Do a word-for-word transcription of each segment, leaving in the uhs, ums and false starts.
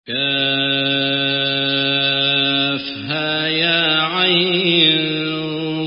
كافها يا عين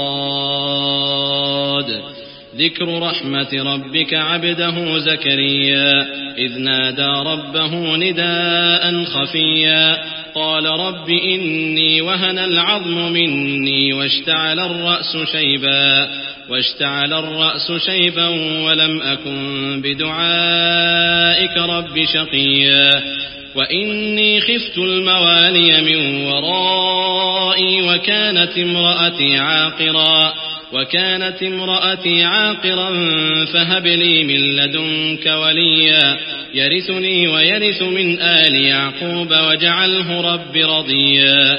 صاد ذكر رحمة ربك عبده زكريا إذ نادى ربه نداء خفيا قال رب إني وهن العظم مني واشتعل الرأس شيبا واشتعل الرأس شيبا ولم أكن بدعائك رب شقيا وإني خفت الموالي من ورائي وكانت امرأتي عاقرا وكانت امرأتي عاقرا فهب لي من لدنك وليا يرثني ويرث من آل يعقوب واجعله رب رضيا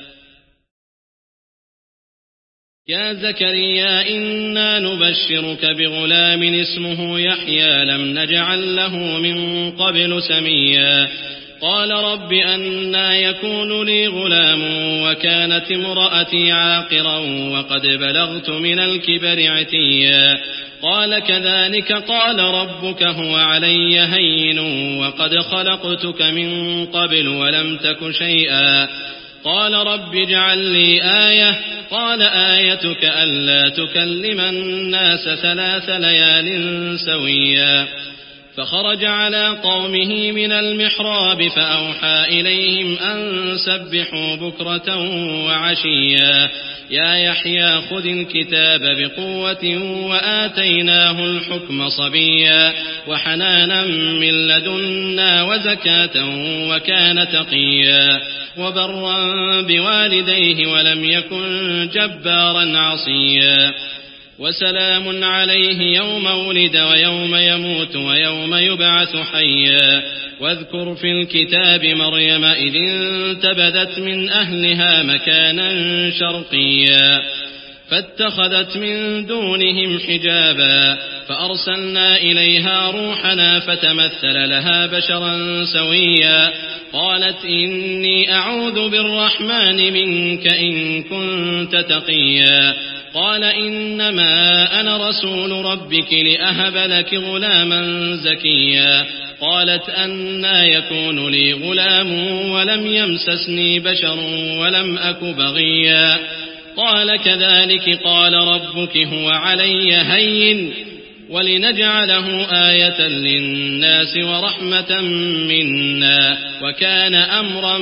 يا زكريا إنا نبشرك بغلام اسمه يحيى لم نجعل له من قبل سميا قال رب أنى يكون لي غلام وكانت امرأتي عاقرا وقد بلغت من الكبر عتيا قال كذلك قال ربك هو علي هين وقد خلقتك من قبل ولم تك شيئا قال رب اجعل لي آية قال آيتك ألا تكلم الناس ثلاث ليال سويا فخرج على قومه من المحراب فأوحى إليهم أن سبحوا بكرة وعشيا يا يحيى خذ الكتاب بقوة وآتيناه الحكم صبيا وحنانا من لدنا وزكاة وكان تقيا وبرا بوالديه ولم يكن جبارا عصيا وسلام عليه يوم ولد ويوم يموت ويوم يبعث حيا واذكر في الكتاب مريم إذ انتبذت من أهلها مكانا شرقيا فاتخذت من دونهم حجابا فأرسلنا إليها روحنا فتمثل لها بشرا سويا قالت إني أعوذ بالرحمن منك إن كنت تقيا قال إنما أنا رسول ربك لأهب لك غلاما زكيا قالت أنى يكون لي غلام ولم يمسسني بشر ولم أك بغيا قال كذلك قال ربك هو علي هين ولنجعله آية للناس ورحمة منا وكان أمرا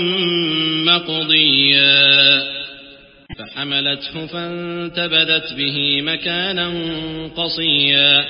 مقضيا فحملته فانتبذت به مكانا قصيا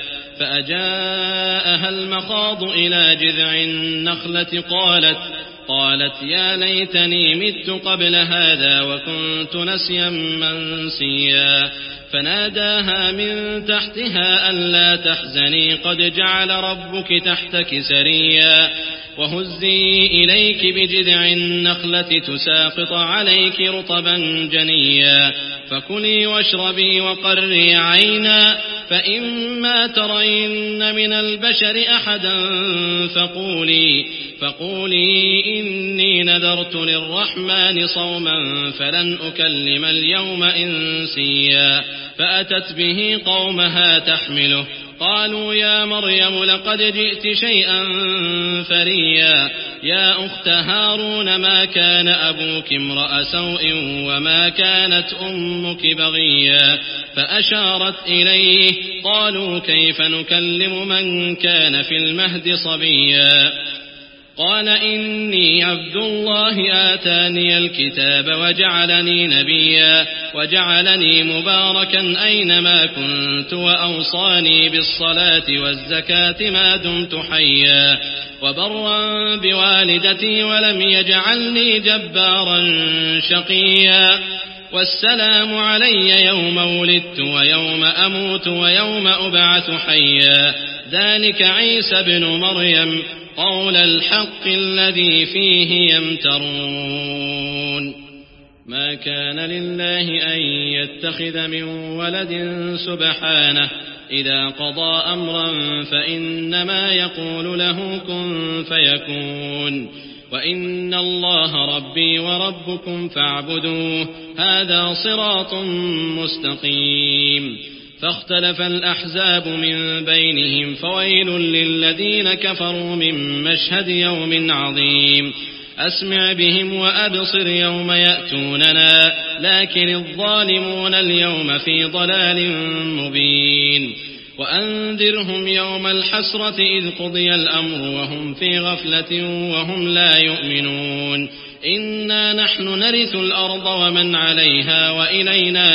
فأجاءها المخاض إلى جذع النخلة قالت قالت يا ليتني مت قبل هذا وكنت نسيا منسيا فناداها من تحتها ألا تحزني قد جعل ربك تحتك سريا وهزي إليك بجذع النخلة تساقط عليك رطبا جنيا فكلي واشربي وقري عينا فإما ترين من البشر أحدا فقولي فقولي إني نذرت للرحمن صوما فلن أكلم اليوم إنسيا فأتت به قومها تحمله قالوا يا مريم لقد جئت شيئا فريا يا أخت هارون ما كان أبوك امرأ سوء وما كانت أمك بغيا فأشارت إليه قالوا كيف نكلم من كان في المهد صبيا قال إني عبد الله آتاني الكتاب وجعلني نبيا وجعلني مباركا أينما كنت وأوصاني بالصلاة والزكاة ما دمت حيا وبرا بوالدتي ولم يجعلني جبارا شقيا والسلام علي يوم ولدت ويوم أموت ويوم أبعث حيا ذلك عيسى بن مريم قول الحق الذي فيه يمترون ما كان لله أن يتخذ من ولد سبحانه إذا قضى أمرا فإنما يقول له كن فيكون وإن الله ربي وربكم فاعبدوه هذا صراط مستقيم فاختلف الأحزاب من بينهم فويل للذين كفروا من مشهد يوم عظيم أسمع بهم وأبصر يوم يأتوننا لكن الظالمون اليوم في ضلال مبين وأنذرهم يوم الحسرة إذ قضي الأمر وهم في غفلة وهم لا يؤمنون إنا نحن نرث الأرض ومن عليها وإلينا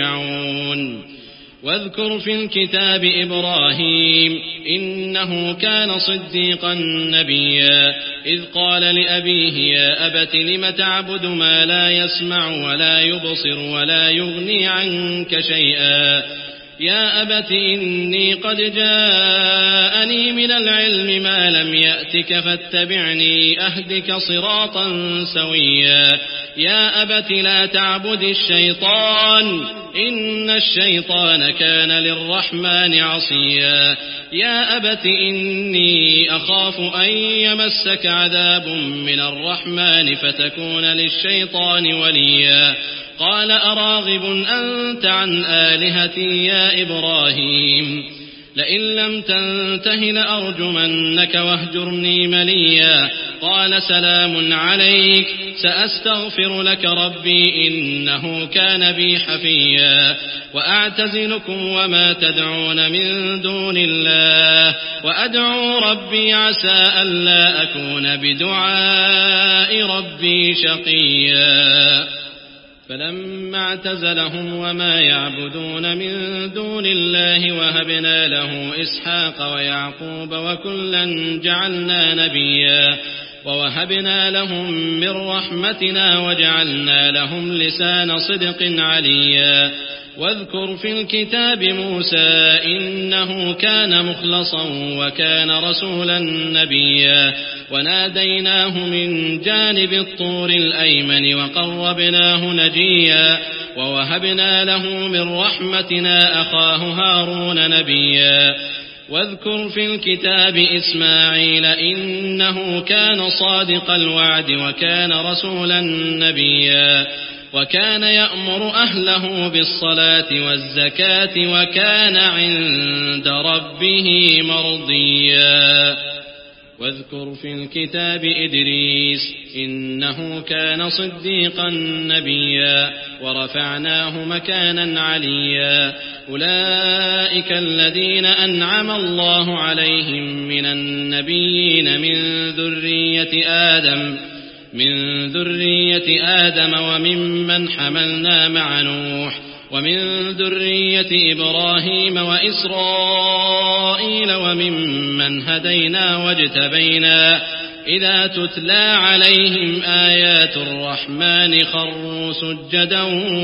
يرجعون واذكر في الكتاب إبراهيم إنه كان صديقا نبيا إذ قال لأبيه يا أبت لم تعبد ما لا يسمع ولا يبصر ولا يغني عنك شيئا يا أبت إني قد جاءني من العلم ما لم يأتك فاتبعني أهدك صراطا سويا يا أبت لا تعبد الشيطان إن الشيطان كان للرحمن عصيا يا أبت إني أخاف أن يمسك عذاب من الرحمن فتكون للشيطان وليا قال أراغب أنت عن آلهتي يا إبراهيم لئن لم تنته لأرجمنك واهجرني مليا قال سلام عليك سأستغفر لك ربي إنه كان بي حفيا وأعتزلكم وما تدعون من دون الله وأدعو ربي عسى ألا أكون بدعاء ربي شقيا فلما اعتزلهم وما يعبدون من دون الله وهبنا له إسحاق ويعقوب وكلا جعلنا نبيا ووهبنا لهم من رحمتنا وجعلنا لهم لسان صدق عليا واذكر في الكتاب موسى إنه كان مخلصا وكان رسولا نبيا وناديناه من جانب الطور الأيمن وقربناه نجيا ووهبنا له من رحمتنا أخاه هارون نبيا واذكر في الكتاب إسماعيل إنه كان صادق الوعد وكان رسولا نبيا وكان يأمر أهله بالصلاة والزكاة وكان عند ربه مرضيا واذكر في الكتاب إدريس إنه كان صديقا نبيا ورفعناه مكانا عليا أولئك الذين أنعم الله عليهم من النبيين من ذرية آدم من ذرية آدم وممن حملنا مع نوح ومن ذرية إبراهيم وإسرائيل وممن هدينا واجتبينا إذا تتلى عليهم آيات الرحمن خروا سجدا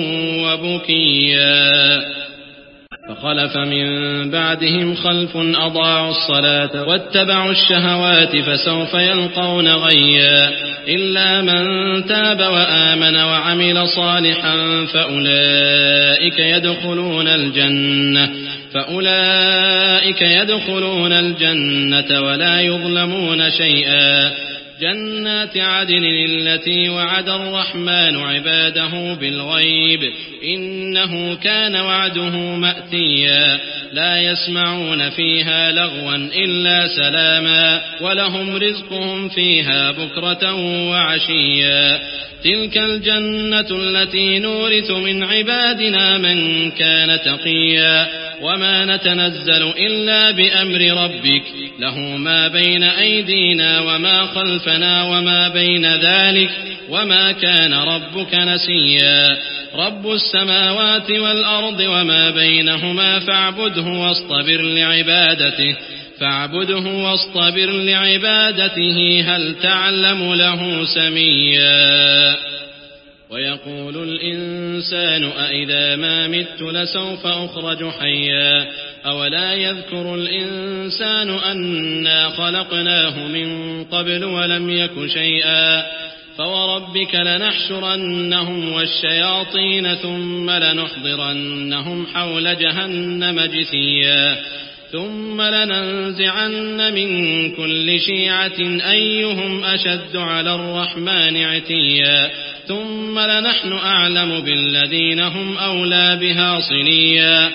وبكيا فخلف من بعدهم خلف أضاعوا الصلاة واتبعوا الشهوات فسوف يلقون غيا إلا من تاب وآمن وعمل صالحا فأولئك يدخلون الجنة فأولئك يدخلون الجنة ولا يظلمون شيئا جنات عدن التي وعد الرحمن عباده بالغيب إنه كان وعده مأتيا لا يسمعون فيها لغوا إلا سلاما ولهم رزقهم فيها بكرة وعشيا تلك الجنة التي نورث من عبادنا من كان تقيا وما نتنزل إلا بأمر ربك له ما بين أيدينا وما خلفنا وما بين ذلك وما كان ربك نسيا رب السماوات والأرض وما بينهما فاعبده واصطبر لعبادته فاعبده واصطبر لعبادته هل تعلم له سميا ويقول الإنسان أإذا ما مت لسوف أخرج حيا أولا يذكر الإنسان أنا خلقناه من قبل ولم يك شيئا فوربك لنحشرنهم والشياطين ثم لنحضرنهم حول جهنم جثيا ثم لننزعن من كل شيعة أيهم أشد على الرحمن عتيا ثم لنحن أعلم بالذين هم أولى بها صليا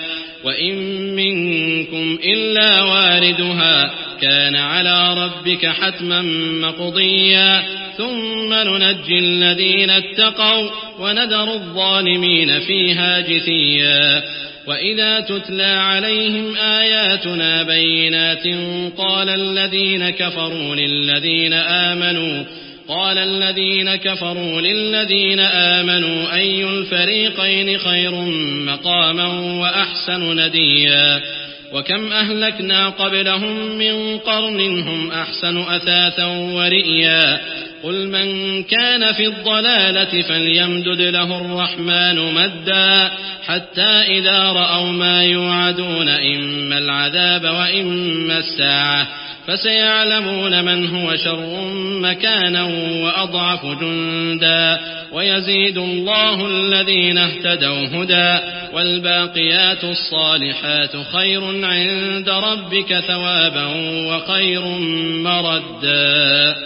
وإن منكم إلا واردها كان على ربك حتما مقضيا ثم ننجي الذين اتقوا ونذر الظالمين فيها جثيا وإذا تتلى عليهم آياتنا بينات قال الذين كفروا للذين آمنوا قال الذين كفروا للذين آمنوا أي الفريقين خير مقاما وأحسن نديا وكم أهلكنا قبلهم من قرن هم أحسن أثاثا ورئيا قل من كان في الضلالة فليمدد له الرحمن مدا حتى إذا رأوا ما يوعدون إما العذاب وإما الساعة فسيعلمون من هو شر مكانا وأضعف جندا ويزيد الله الذين اهتدوا هدى والباقيات الصالحات خير عند ربك ثوابا وخير مردا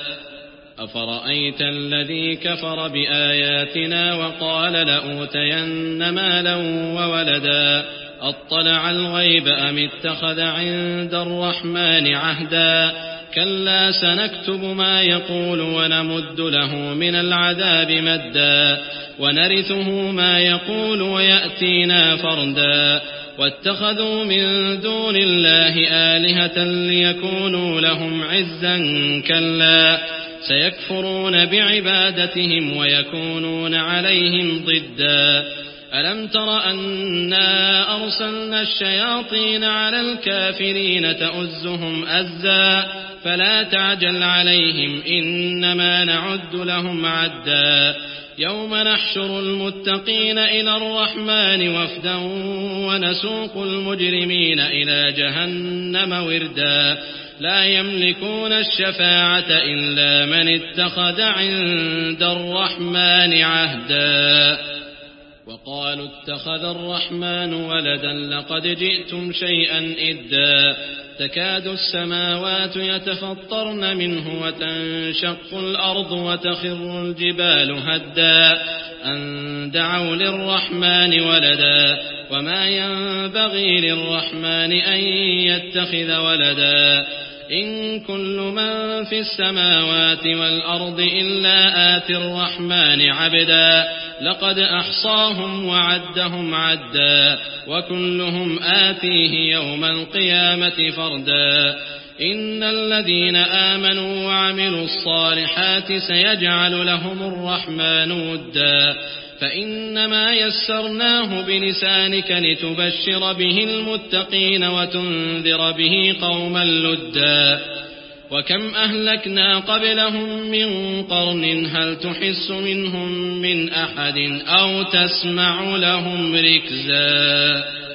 أفرأيت الذي كفر بآياتنا وقال لأوتين مالا وولدا أطلع الغيب أم اتخذ عند الرحمن عهدا كلا سنكتب ما يقول ونمد له من العذاب مدا ونرثه ما يقول ويأتينا فردا واتخذوا من دون الله آلهة ليكونوا لهم عزا كلا سيكفرون بعبادتهم ويكونون عليهم ضدا ألم تر أنا أرسلنا الشياطين على الكافرين تؤزهم أزا فلا تعجل عليهم إنما نعد لهم عدا يوم نحشر المتقين إلى الرحمن وفدا ونسوق المجرمين إلى جهنم وردا لا يملكون الشفاعة إلا من اتخذ عند الرحمن عهدا وقالوا اتخذ الرحمن ولدا لقد جئتم شيئا إدا تكاد السماوات يتفطرن منه وتنشق الأرض وتخر الجبال هدا أن دعوا للرحمن ولدا وما ينبغي للرحمن أن يتخذ ولدا إن كل من في السماوات والأرض إلا آتي الرحمن عبدا لقد أحصاهم وعدهم عدا وكلهم آتيه يوم القيامة فردا إن الذين آمنوا وعملوا الصالحات سيجعل لهم الرحمن ودا فإنما يسرناه بلسانك لتبشر به المتقين وتنذر به قوما لدا وكم أهلكنا قبلهم من قرن هل تحس منهم من أحد أو تسمع لهم ركزا.